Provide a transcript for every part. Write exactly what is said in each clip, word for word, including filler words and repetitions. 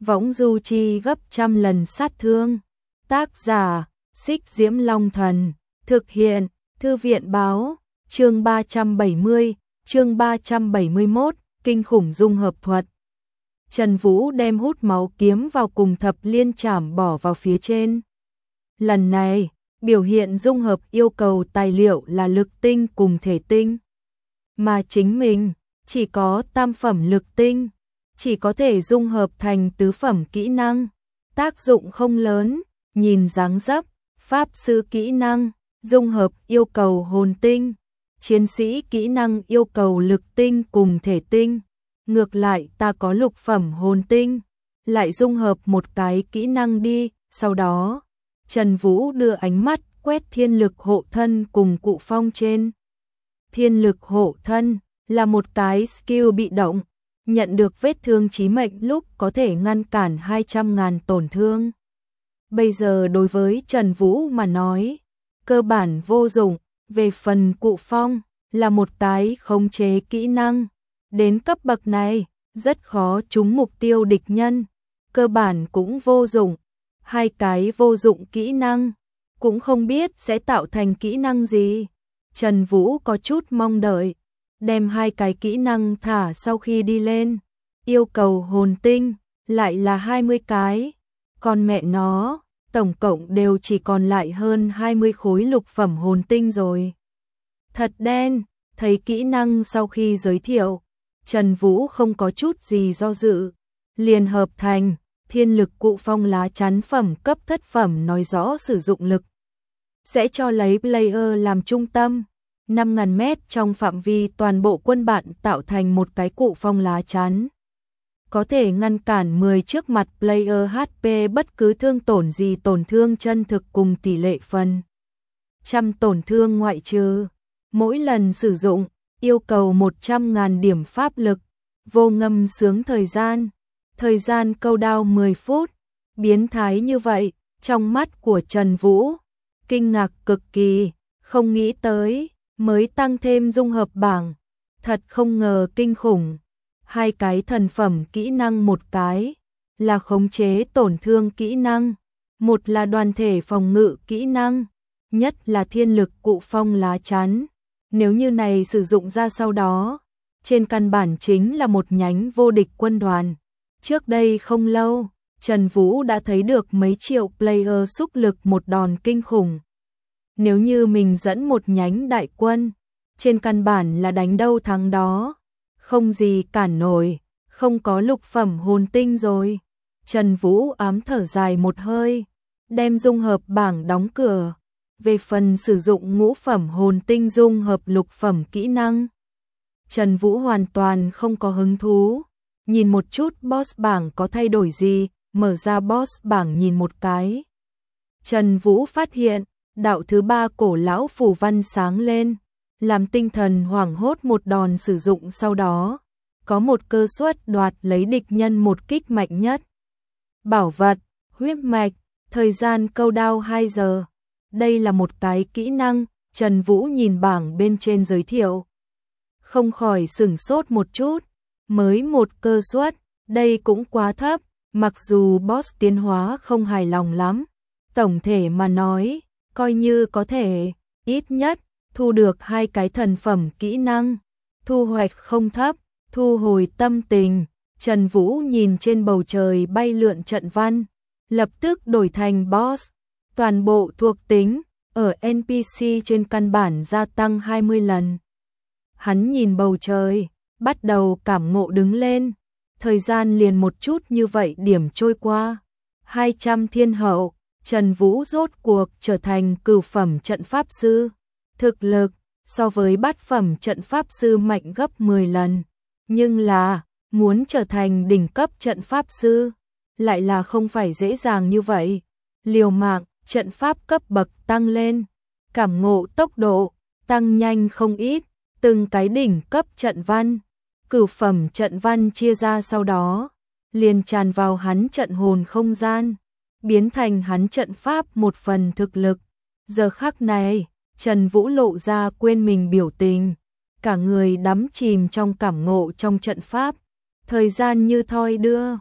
võng du chi gấp trăm lần sát thương. Tác giả, Xích Diễm Long Thần, thực hiện, Thư viện báo, chương ba trăm bảy mươi, chương ba trăm bảy mươi mốt, kinh khủng dung hợp thuật. Trần Vũ đem hút máu kiếm vào cùng thập liên trảm bỏ vào phía trên. Lần này, biểu hiện dung hợp yêu cầu tài liệu là lực tinh cùng thể tinh. Mà chính mình, chỉ có tam phẩm lực tinh, chỉ có thể dung hợp thành tứ phẩm kỹ năng. Tác dụng không lớn, nhìn dáng dấp, pháp sư kỹ năng, dung hợp yêu cầu hồn tinh, chiến sĩ kỹ năng yêu cầu lực tinh cùng thể tinh. Ngược lại ta có lục phẩm hồn tinh, lại dung hợp một cái kỹ năng đi. Sau đó, Trần Vũ đưa ánh mắt quét thiên lực hộ thân cùng cụ phong trên. Thiên lực hộ thân là một cái skill bị động, nhận được vết thương chí mệnh lúc có thể ngăn cản hai trăm ngàn tổn thương. Bây giờ đối với Trần Vũ mà nói, cơ bản vô dụng. Về phần cụ phong, là một cái khống chế kỹ năng. Đến cấp bậc này, rất khó trúng mục tiêu địch nhân, cơ bản cũng vô dụng. Hai cái vô dụng kỹ năng, cũng không biết sẽ tạo thành kỹ năng gì. Trần Vũ có chút mong đợi, đem hai cái kỹ năng thả sau khi đi lên. Yêu cầu hồn tinh, lại là hai mươi cái. Còn mẹ nó, tổng cộng đều chỉ còn lại hơn hai mươi khối lục phẩm hồn tinh rồi. Thật đen, thấy kỹ năng sau khi giới thiệu, Trần Vũ không có chút gì do dự, liền hợp thành thiên lực cụ phong lá chắn phẩm cấp thất phẩm, nói rõ sử dụng lực. Sẽ cho lấy player làm trung tâm, năm ngàn mét trong phạm vi toàn bộ quân bạn tạo thành một cái cụ phong lá chắn. Có thể ngăn cản mười trước mặt player hát pê bất cứ thương tổn gì, tổn thương chân thực cùng tỷ lệ phần trăm tổn thương ngoại trừ. Mỗi lần sử dụng, yêu cầu một trăm ngàn điểm pháp lực, vô ngâm sướng thời gian. Thời gian câu đao mười phút, biến thái như vậy, trong mắt của Trần Vũ, kinh ngạc cực kỳ, không nghĩ tới, mới tăng thêm dung hợp bảng, thật không ngờ kinh khủng. Hai cái thần phẩm kỹ năng, một cái là khống chế tổn thương kỹ năng, một là đoàn thể phòng ngự kỹ năng, nhất là thiên lực cụ phong lá chắn. Nếu như này sử dụng ra sau đó, trên căn bản chính là một nhánh vô địch quân đoàn. Trước đây không lâu, Trần Vũ đã thấy được mấy triệu player xúc lực một đòn kinh khủng. Nếu như mình dẫn một nhánh đại quân, trên căn bản là đánh đâu thắng đó, không gì cản nổi, không có lục phẩm hồn tinh rồi. Trần Vũ ám thở dài một hơi, đem dung hợp bảng đóng cửa. Về phần sử dụng ngũ phẩm hồn tinh dung hợp lục phẩm kỹ năng, Trần Vũ hoàn toàn không có hứng thú. Nhìn một chút boss bảng có thay đổi gì, mở ra boss bảng nhìn một cái. Trần Vũ phát hiện, đạo thứ ba cổ lão phù văn sáng lên, làm tinh thần hoảng hốt một đòn sử dụng sau đó. Có một cơ suất đoạt lấy địch nhân một kích mạnh nhất. Bảo vật, huyết mạch, thời gian câu đao hai giờ. Đây là một cái kỹ năng, Trần Vũ nhìn bảng bên trên giới thiệu, không khỏi sửng sốt một chút. Mới một cơ suất, đây cũng quá thấp, mặc dù boss tiến hóa không hài lòng lắm. Tổng thể mà nói, coi như có thể, ít nhất, thu được hai cái thần phẩm kỹ năng. Thu hoạch không thấp, thu hồi tâm tình. Trần Vũ nhìn trên bầu trời bay lượn trận văn, lập tức đổi thành boss. Toàn bộ thuộc tính, ở en pê xê trên căn bản gia tăng hai mươi lần. Hắn nhìn bầu trời, bắt đầu cảm ngộ đứng lên. Thời gian liền một chút như vậy điểm trôi qua. hai trăm thiên hậu, Trần Vũ rốt cuộc trở thành cửu phẩm trận pháp sư. Thực lực, so với bát phẩm trận pháp sư mạnh gấp mười lần. Nhưng là, muốn trở thành đỉnh cấp trận pháp sư, lại là không phải dễ dàng như vậy. Liều mạng, trận pháp cấp bậc tăng lên, cảm ngộ tốc độ, tăng nhanh không ít. Từng cái đỉnh cấp trận văn, cửu phẩm trận văn chia ra sau đó, liền tràn vào hắn trận hồn không gian, biến thành hắn trận pháp một phần thực lực. Giờ khắc này, Trần Vũ lộ ra quên mình biểu tình, cả người đắm chìm trong cảm ngộ trong trận pháp. Thời gian như thoi đưa,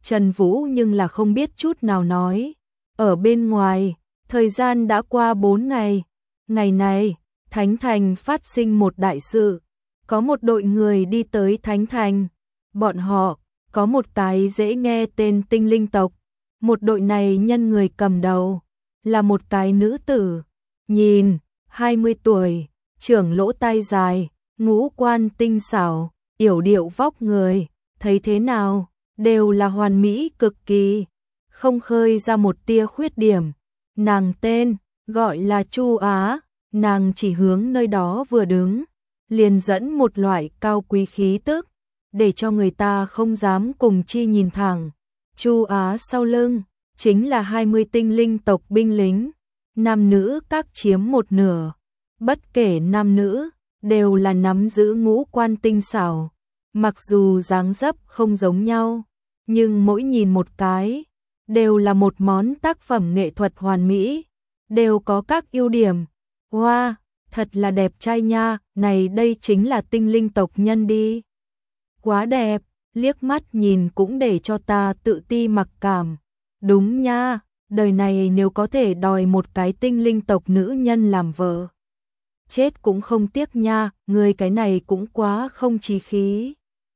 Trần Vũ nhưng là không biết chút nào nói. Ở bên ngoài, thời gian đã qua bốn ngày. Ngày này, Thánh Thành phát sinh một đại sự. Có một đội người đi tới Thánh Thành. Bọn họ có một cái dễ nghe tên Tinh Linh tộc. Một đội này nhân người cầm đầu là một cái nữ tử. Nhìn, hai mươi tuổi, trưởng lỗ tai dài, ngũ quan tinh xảo, yểu điệu vóc người, thấy thế nào, đều là hoàn mỹ cực kỳ, không khơi ra một tia khuyết điểm. Nàng tên, gọi là Chu Á, nàng chỉ hướng nơi đó vừa đứng, liền dẫn một loại cao quý khí tức, để cho người ta không dám cùng chi nhìn thẳng. Chu Á sau lưng, chính là hai mươi tinh linh tộc binh lính, nam nữ các chiếm một nửa, bất kể nam nữ, đều là nắm giữ ngũ quan tinh xảo, mặc dù dáng dấp không giống nhau, nhưng mỗi nhìn một cái, đều là một món tác phẩm nghệ thuật hoàn mỹ, đều có các ưu điểm. Wow, thật là đẹp trai nha, này đây chính là tinh linh tộc nhân đi. Quá đẹp, liếc mắt nhìn cũng để cho ta tự ti mặc cảm. Đúng nha, đời này nếu có thể đòi một cái tinh linh tộc nữ nhân làm vợ, chết cũng không tiếc nha, người cái này cũng quá không chí khí.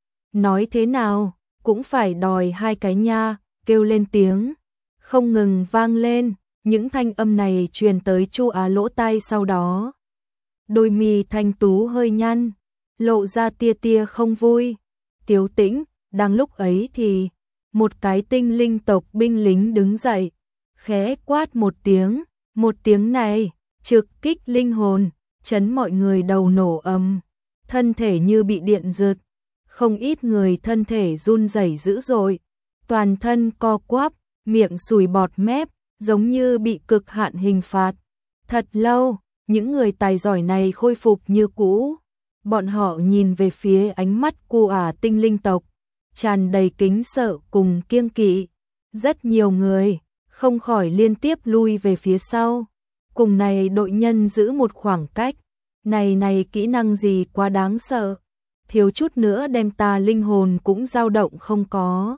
Nói thế nào, cũng phải đòi hai cái nha, kêu lên tiếng, không ngừng vang lên, những thanh âm này truyền tới Chu Á lỗ tai sau đó. Đôi mi thanh tú hơi nhăn, lộ ra tia tia không vui. Tiếu Tĩnh, đang lúc ấy thì, một cái tinh linh tộc binh lính đứng dậy, khẽ quát một tiếng, một tiếng này, trực kích linh hồn, chấn mọi người đầu nổ ầm, thân thể như bị điện giật, không ít người thân thể run rẩy dữ dội, toàn thân co quắp, miệng sùi bọt mép, giống như bị cực hạn hình phạt. Thật lâu, những người tài giỏi này khôi phục như cũ, bọn họ nhìn về phía ánh mắt cu ả tinh linh tộc, tràn đầy kính sợ cùng kiêng kỵ. Rất nhiều người không khỏi liên tiếp lui về phía sau, cùng này đội nhân giữ một khoảng cách. Này này kỹ năng gì quá đáng sợ, thiếu chút nữa đem ta linh hồn cũng dao động không có.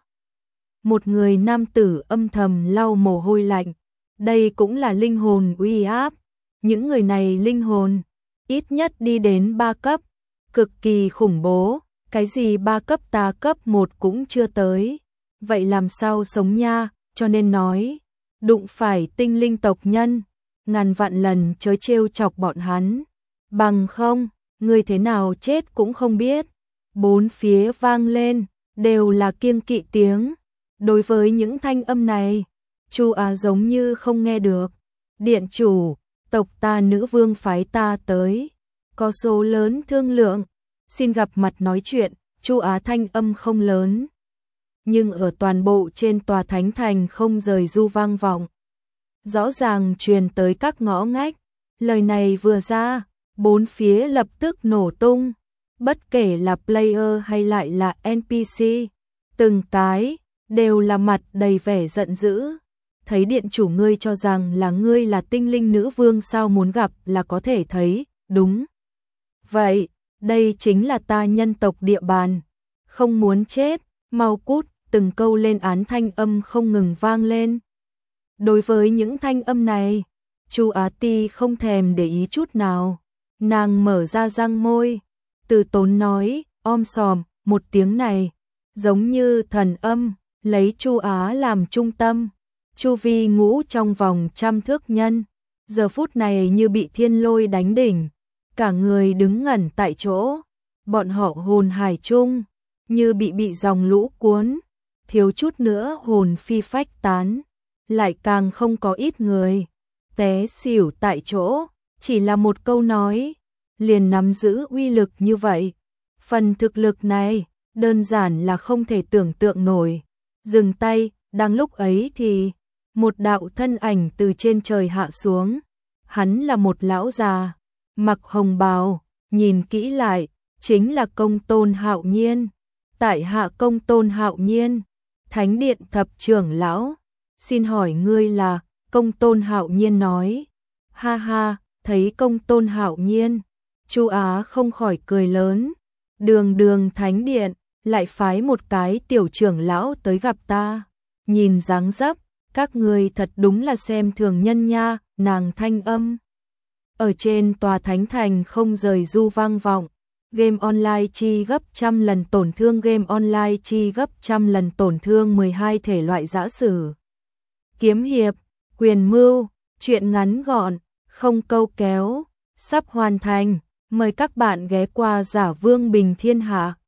Một người nam tử âm thầm lau mồ hôi lạnh, đây cũng là linh hồn uy áp. Những người này linh hồn ít nhất đi đến ba cấp, cực kỳ khủng bố, cái gì ba cấp ta cấp một cũng chưa tới. Vậy làm sao sống nha, cho nên nói, đụng phải tinh linh tộc nhân, ngàn vạn lần chớ trêu chọc bọn hắn, bằng không, người thế nào chết cũng không biết. Bốn phía vang lên, đều là kiêng kỵ tiếng. Đối với những thanh âm này, Chu Á giống như không nghe được. Điện chủ, tộc ta nữ vương phái ta tới, có số lớn thương lượng, xin gặp mặt nói chuyện. Chu Á thanh âm không lớn, nhưng ở toàn bộ trên tòa thánh thành không rời du vang vọng, rõ ràng truyền tới các ngõ ngách. Lời này vừa ra, bốn phía lập tức nổ tung, bất kể là player hay lại là en pê xê, từng cái đều là mặt đầy vẻ giận dữ. Thấy điện chủ ngươi cho rằng là ngươi là tinh linh nữ vương sao, muốn gặp là có thể thấy, đúng vậy, đây chính là ta nhân tộc địa bàn, không muốn chết, mau cút. Từng câu lên án thanh âm không ngừng vang lên. Đối với những thanh âm này, Chu Á Ti không thèm để ý chút nào, nàng mở ra răng môi, từ tốn nói, om sòm, một tiếng này, giống như thần âm, lấy Chu Á làm trung tâm, chu vi ngũ trong vòng trăm thước nhân, giờ phút này như bị thiên lôi đánh đỉnh, cả người đứng ngẩn tại chỗ, bọn họ hồn hải chung, như bị bị dòng lũ cuốn, thiếu chút nữa hồn phi phách tán, lại càng không có ít người té xỉu tại chỗ, chỉ là một câu nói, liền nắm giữ uy lực như vậy. Phần thực lực này, đơn giản là không thể tưởng tượng nổi. Dừng tay, đang lúc ấy thì, một đạo thân ảnh từ trên trời hạ xuống. Hắn là một lão già, mặc hồng bào, nhìn kỹ lại, chính là Công Tôn Hạo Nhiên. Tại hạ Công Tôn Hạo Nhiên, Thánh điện thập trưởng lão, xin hỏi ngươi là? Công Tôn Hạo Nhiên nói. Ha ha, thấy Công Tôn Hạo Nhiên, Chu Á không khỏi cười lớn. Đường đường Thánh điện, lại phái một cái tiểu trưởng lão tới gặp ta. Nhìn dáng dấp, các ngươi thật đúng là xem thường nhân nha, nàng thanh âm. Ở trên tòa thánh thành không rời du vang vọng, game online chi gấp trăm lần tổn thương game online chi gấp trăm lần tổn thương mười hai thể loại giã sử. Kiếm hiệp, quyền mưu, truyện ngắn gọn, không câu kéo, sắp hoàn thành, mời các bạn ghé qua Giả Vương Bình Thiên Hạ.